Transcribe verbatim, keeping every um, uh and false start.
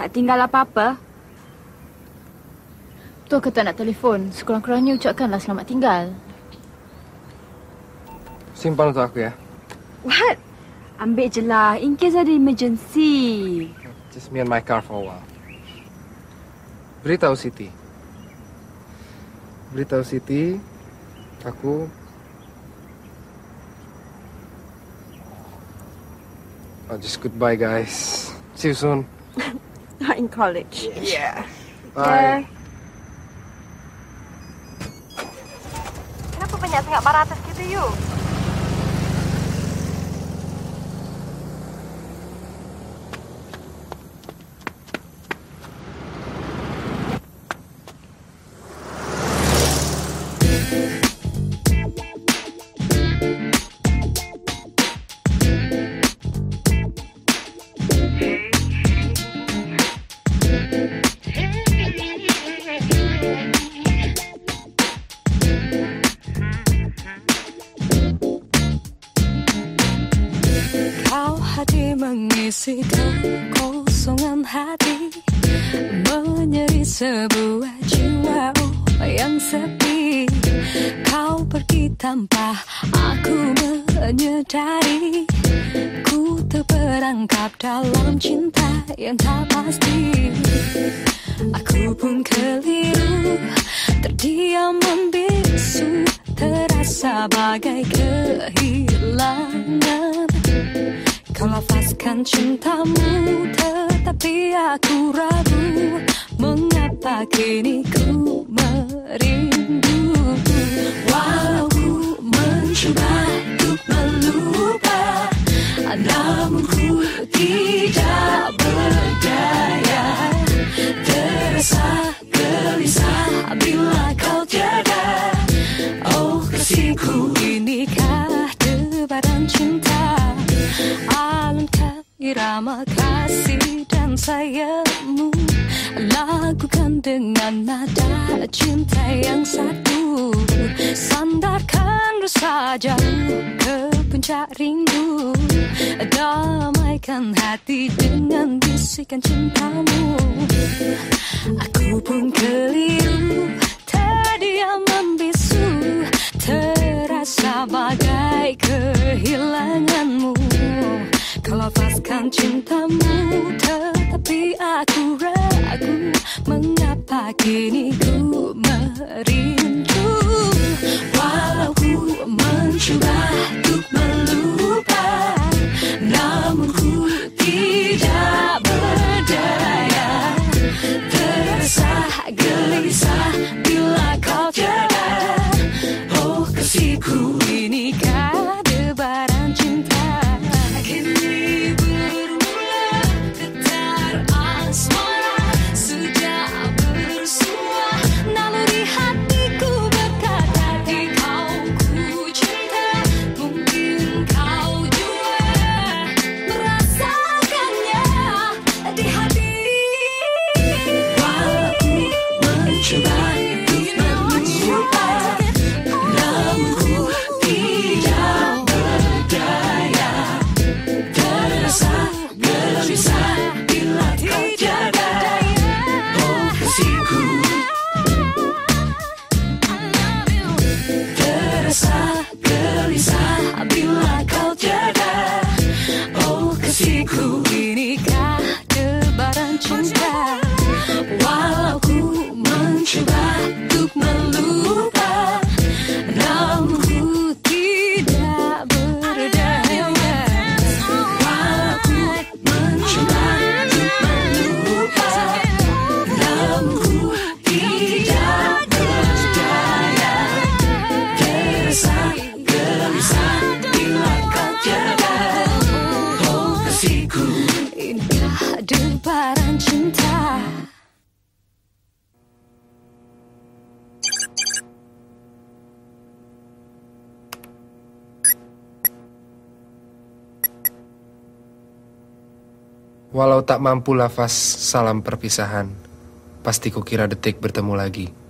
Tak tinggal apa-apa? Tuan kata nak telefon. Sekurang-kurangnya ucapkanlah selamat tinggal. Simpan untuk aku ya. What? Ambil je lah. In case ada emergency. Just me and my car for a while. Beritahu Siti. Beritahu Siti, aku... Oh, just goodbye, guys. See you soon. Not in college. Yeah. Bye. Kenapa banyak sangat barang atas kita, you? Mengisi kekosongan hati, menyeri sebuah jiwa yang sepi. Kau pergi tanpa aku menyadari. Ku terperangkap dalam cinta yang tak pasti. Aku pun keliru, terdiam membisu, terasa bagai kehilangan. Kau lafazkan cintamu, tetapi aku ragu. Mengapa kini ku merindu? Walau ku mencoba untuk melupa, namun ku tidak berdaya. Terasa gelisah bila kau tiada. Oh kasihku, inikah debaran cinta? Alangkah irama kasih dan sayangmu, lakukan dengan nada cinta yang satu. Sandarkan rasa jauh ke puncak rindu, damaikan hati dengan bisikan cintamu. Aku pun keliru, terdiam membisu, terasa bagai kehilanganmu. Kau lafazkan cintamu, tetapi aku ragu. Mengapa kini ku merindu? Walau ku mencoba untuk melupa, namun ku tidak berdaya. Terasa gelisah bila kau tiada. Oh kasihku, inikah debaran cinta? Kini bermula getar asmara, sudah bersua naluri hatiku berkata, di kau ku cinta. Mungkin kau juga merasakannya di hati. Walau ku mencoba untuk melupa, namun ku tidak berdaya. Terasa gelisah bila kau tiada. Oh kasihku, terasa gelisah bila kau tiada. Oh kasihku, inikah debaran cinta? Walau ku mencoba untuk melupa, namun ku tidak berdaya. Walau ku mencoba untuk melupa, namun ku tidak berdaya. Terasa gelisah bila kau tiada. Oh kasihku, inikah debaran cinta? Walau tak mampu lafaz salam perpisahan, pasti kukira detik bertemu lagi.